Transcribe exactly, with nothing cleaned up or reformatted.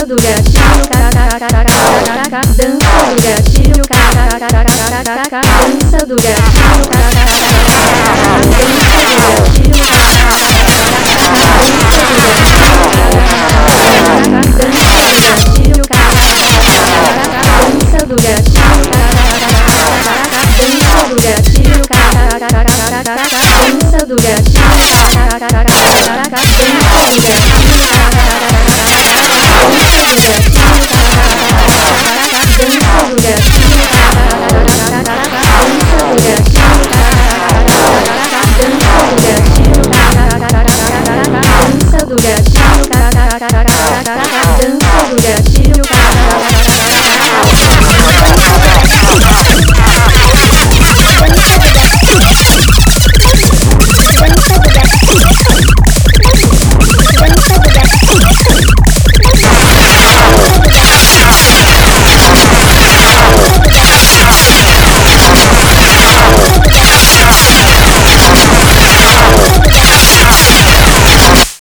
do gatinho, caraca, dança do gatinho, caraca, dança do gatinho, caraca, dança do gatinho, caraca, dança do gatinho, dança do gatinho, dança do gatinho, dança do gatinho, dança do gatinho, dança do gatinho, dança do gatinho, dança do gatinho.